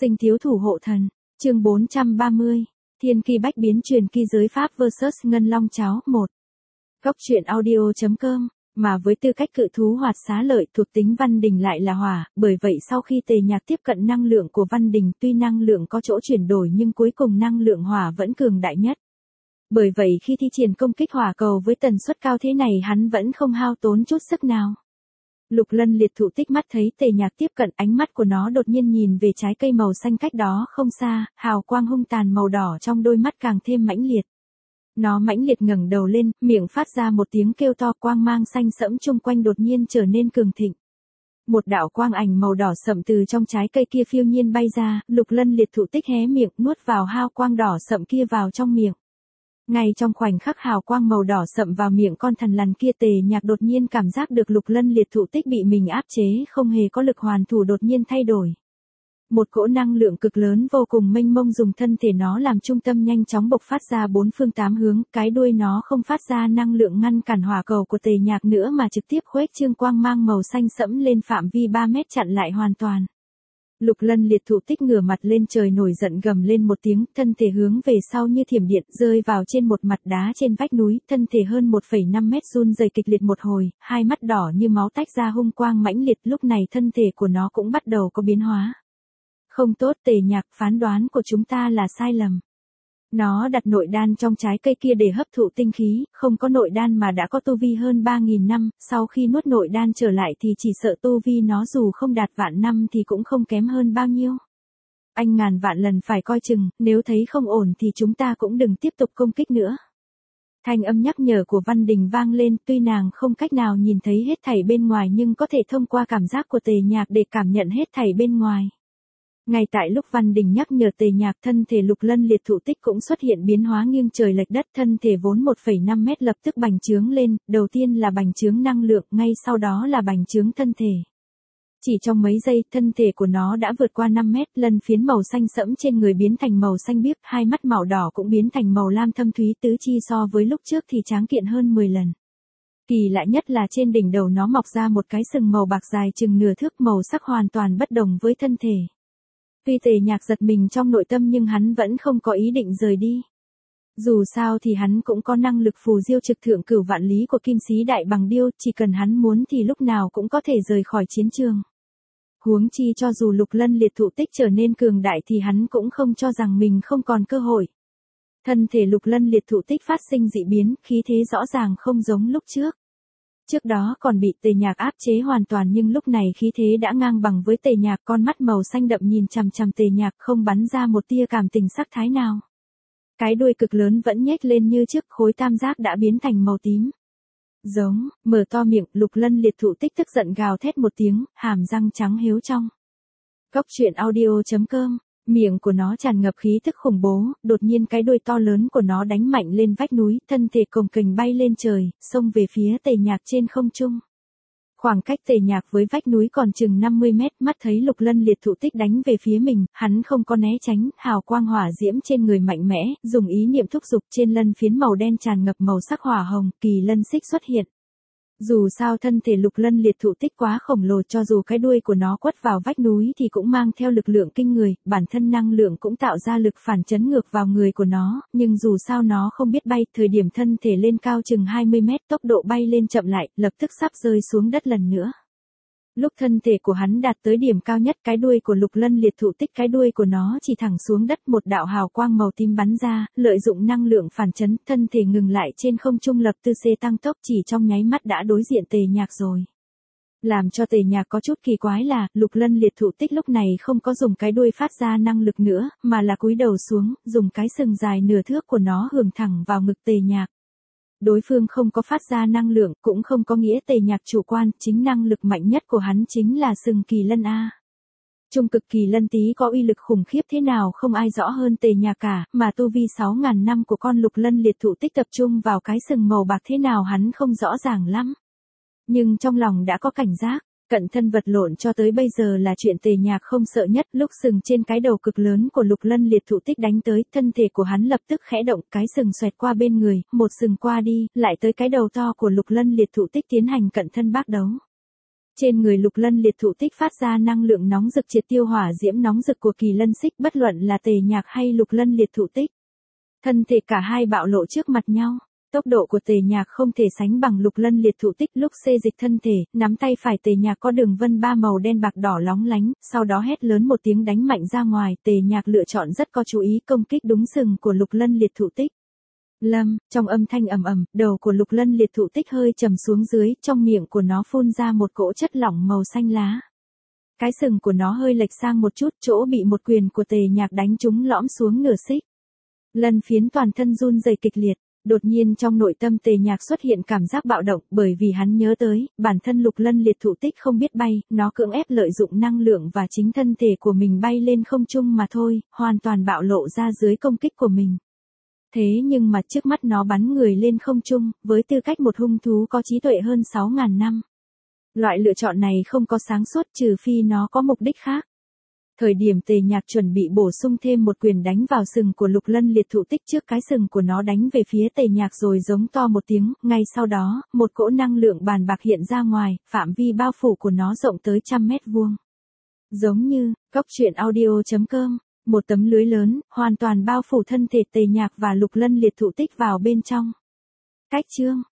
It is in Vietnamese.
Sinh thiếu thủ hộ thần, chương 430, Thiên kỳ bách biến truyền kỳ giới Pháp vs Ngân Long Cháo 1. Góc truyện audio.com, mà với tư cách cự thú hoạt xá lợi thuộc tính Văn Đình lại là hỏa, bởi vậy sau khi Tề Nhạc tiếp cận năng lượng của Văn Đình tuy năng lượng có chỗ chuyển đổi nhưng cuối cùng năng lượng hỏa vẫn cường đại nhất. Bởi vậy khi thi triển công kích hỏa cầu với tần suất cao thế này hắn vẫn không hao tốn chút sức nào. Lục Lân liệt thụ tích mắt thấy Tề Nhạc tiếp cận, ánh mắt của nó đột nhiên nhìn về trái cây màu xanh cách đó không xa, hào quang hung tàn màu đỏ trong đôi mắt càng thêm mãnh liệt. Nó mãnh liệt ngẩng đầu lên, miệng phát ra một tiếng kêu to, quang mang xanh sẫm chung quanh đột nhiên trở nên cường thịnh. Một đạo quang ảnh màu đỏ sậm từ trong trái cây kia phiêu nhiên bay ra, Lục Lân liệt thụ tích hé miệng nuốt vào hào quang đỏ sậm kia vào trong miệng. Ngay trong khoảnh khắc hào quang màu đỏ sậm vào miệng con thằn lằn kia, Tề Nhạc đột nhiên cảm giác được Lục Lân liệt thụ tích bị mình áp chế, không hề có lực hoàn thủ đột nhiên thay đổi. Một cỗ năng lượng cực lớn vô cùng mênh mông dùng thân thể nó làm trung tâm nhanh chóng bộc phát ra bốn phương tám hướng, cái đuôi nó không phát ra năng lượng ngăn cản hỏa cầu của Tề Nhạc nữa mà trực tiếp khuếch trương quang mang màu xanh sẫm lên phạm vi 3 mét chặn lại hoàn toàn. Lục Lân liệt thụ tích ngửa mặt lên trời nổi giận gầm lên một tiếng, thân thể hướng về sau như thiểm điện rơi vào trên một mặt đá trên vách núi, thân thể hơn 1,5 mét run rẩy kịch liệt một hồi, hai mắt đỏ như máu tách ra hung quang mãnh liệt, lúc này thân thể của nó cũng bắt đầu có biến hóa. Không tốt, Tề Nhạc, phán đoán của chúng ta là sai lầm. Nó đặt nội đan trong trái cây kia để hấp thụ tinh khí, không có nội đan mà đã có tu vi hơn 3.000 năm, sau khi nuốt nội đan trở lại thì chỉ sợ tu vi nó dù không đạt vạn năm thì cũng không kém hơn bao nhiêu. Anh ngàn vạn lần phải coi chừng, nếu thấy không ổn thì chúng ta cũng đừng tiếp tục công kích nữa. Thanh âm nhắc nhở của Văn Đình vang lên, tuy nàng không cách nào nhìn thấy hết thảy bên ngoài nhưng có thể thông qua cảm giác của Tề Nhạc để cảm nhận hết thảy bên ngoài. Ngay tại lúc Văn Đình nhắc nhở Tề Nhạc, thân thể Lục Lân liệt thụ tích cũng xuất hiện biến hóa nghiêng trời lệch đất, thân thể vốn 1,5 mét lập tức bành trướng lên, đầu tiên là bành trướng năng lượng, ngay sau đó là bành trướng thân thể. Chỉ trong mấy giây, thân thể của nó đã vượt qua 5 mét, lân phiến màu xanh sẫm trên người biến thành màu xanh biếc, hai mắt màu đỏ cũng biến thành màu lam thâm thúy, tứ chi so với lúc trước thì tráng kiện hơn 10 lần. Kỳ lạ nhất là trên đỉnh đầu nó mọc ra một cái sừng màu bạc dài chừng nửa thước, màu sắc hoàn toàn bất đồng với thân thể. Tuy Tề Nhạc giật mình trong nội tâm nhưng hắn vẫn không có ý định rời đi. Dù sao thì hắn cũng có năng lực phù diêu trực thượng cửu vạn lý của Kim Sĩ Đại Bằng Điêu, chỉ cần hắn muốn thì lúc nào cũng có thể rời khỏi chiến trường. Huống chi cho dù Lục Lân liệt thụ tích trở nên cường đại thì hắn cũng không cho rằng mình không còn cơ hội. Thân thể Lục Lân liệt thụ tích phát sinh dị biến, khí thế rõ ràng không giống lúc trước. Trước đó còn bị Tề Nhạc áp chế hoàn toàn nhưng lúc này khí thế đã ngang bằng với Tề Nhạc, con mắt màu xanh đậm nhìn chằm chằm Tề Nhạc không bắn ra một tia cảm tình sắc thái nào. Cái đuôi cực lớn vẫn nhếch lên như trước, khối tam giác đã biến thành màu tím. Giống, mở to miệng, Lục Lân liệt thụ tích tức giận gào thét một tiếng, hàm răng trắng hiếu trong. Góc truyện audio.com. Miệng của nó tràn ngập khí tức khủng bố, đột nhiên cái đuôi to lớn của nó đánh mạnh lên vách núi, thân thể cồng kềnh bay lên trời, xông về phía Tề Nhạc trên không trung. Khoảng cách Tề Nhạc với vách núi còn chừng 50 mét, mắt thấy Lục Lân liệt thụ tích đánh về phía mình, hắn không có né tránh, hào quang hỏa diễm trên người mạnh mẽ, dùng ý niệm thúc giục, trên lân phiến màu đen tràn ngập màu sắc hỏa hồng, kỳ lân xích xuất hiện. Dù sao thân thể Lục Lân liệt thụ tích quá khổng lồ, cho dù cái đuôi của nó quất vào vách núi thì cũng mang theo lực lượng kinh người, bản thân năng lượng cũng tạo ra lực phản chấn ngược vào người của nó, nhưng dù sao nó không biết bay, thời điểm thân thể lên cao chừng 20 mét, tốc độ bay lên chậm lại, lập tức sắp rơi xuống đất lần nữa. Lúc thân thể của hắn đạt tới điểm cao nhất, cái đuôi của Lục Lân liệt thụ tích, cái đuôi của nó chỉ thẳng xuống đất, một đạo hào quang màu tím bắn ra, lợi dụng năng lượng phản chấn, thân thể ngừng lại trên không trung, lập tư thế tăng tốc, chỉ trong nháy mắt đã đối diện Tề Nhạc rồi. Làm cho Tề Nhạc có chút kỳ quái là, Lục Lân liệt thụ tích lúc này không có dùng cái đuôi phát ra năng lực nữa, mà là cúi đầu xuống, dùng cái sừng dài nửa thước của nó hưởng thẳng vào ngực Tề Nhạc. Đối phương không có phát ra năng lượng, cũng không có nghĩa Tề Nhạc chủ quan, chính năng lực mạnh nhất của hắn chính là sừng kỳ lân A. Trung cực kỳ lân tí có uy lực khủng khiếp thế nào không ai rõ hơn Tề Nhạc cả, mà tu vi 6.000 năm của con Lục Lân liệt thụ tích tập trung vào cái sừng màu bạc thế nào hắn không rõ ràng lắm. Nhưng trong lòng đã có cảnh giác. Cận thân vật lộn cho tới bây giờ là chuyện Tề Nhạc không sợ nhất, lúc sừng trên cái đầu cực lớn của Lục Lân liệt thụ tích đánh tới, thân thể của hắn lập tức khẽ động, cái sừng xoẹt qua bên người, một sừng qua đi, lại tới cái đầu to của Lục Lân liệt thụ tích tiến hành cận thân bác đấu. Trên người Lục Lân liệt thụ tích phát ra năng lượng nóng rực triệt tiêu hỏa diễm nóng rực của Kỳ Lân Xích, bất luận là Tề Nhạc hay Lục Lân liệt thụ tích. Thân thể cả hai bạo lộ trước mặt nhau. Tốc độ của Tề Nhạc không thể sánh bằng Lục Lân liệt thụ tích. Lúc xê dịch thân thể, nắm tay phải Tề Nhạc có đường vân ba màu đen bạc đỏ lóng lánh, sau đó hét lớn một tiếng đánh mạnh ra ngoài. Tề Nhạc lựa chọn rất có chú ý công kích đúng sừng của Lục Lân liệt thụ tích. Lâm, trong âm thanh ầm ầm, đầu của Lục Lân liệt thụ tích hơi trầm xuống dưới, trong miệng của nó phun ra một cỗ chất lỏng màu xanh lá. Cái sừng của nó hơi lệch sang một chút, chỗ bị một quyền của Tề Nhạc đánh trúng lõm xuống nửa xích. Lân Phiến toàn thân run rẩy kịch liệt. Đột nhiên trong nội tâm Tề Nhạc xuất hiện cảm giác bạo động, bởi vì hắn nhớ tới, bản thân Lục Lân liệt thụ tích không biết bay, nó cưỡng ép lợi dụng năng lượng và chính thân thể của mình bay lên không trung mà thôi, hoàn toàn bạo lộ ra dưới công kích của mình. Thế nhưng mà trước mắt nó bắn người lên không trung, với tư cách một hung thú có trí tuệ hơn 6.000 năm. Loại lựa chọn này không có sáng suốt trừ phi nó có mục đích khác. Thời điểm Tề Nhạc chuẩn bị bổ sung thêm một quyền đánh vào sừng của Lục Lân liệt thụ tích trước cái sừng của nó đánh về phía Tề Nhạc rồi giống to một tiếng, ngay sau đó, một cỗ năng lượng bàn bạc hiện ra ngoài, phạm vi bao phủ của nó rộng tới 100 mét vuông. Giống như, Goctruyện.audio.com, một tấm lưới lớn, hoàn toàn bao phủ thân thể Tề Nhạc và Lục Lân liệt thụ tích vào bên trong. Cách chương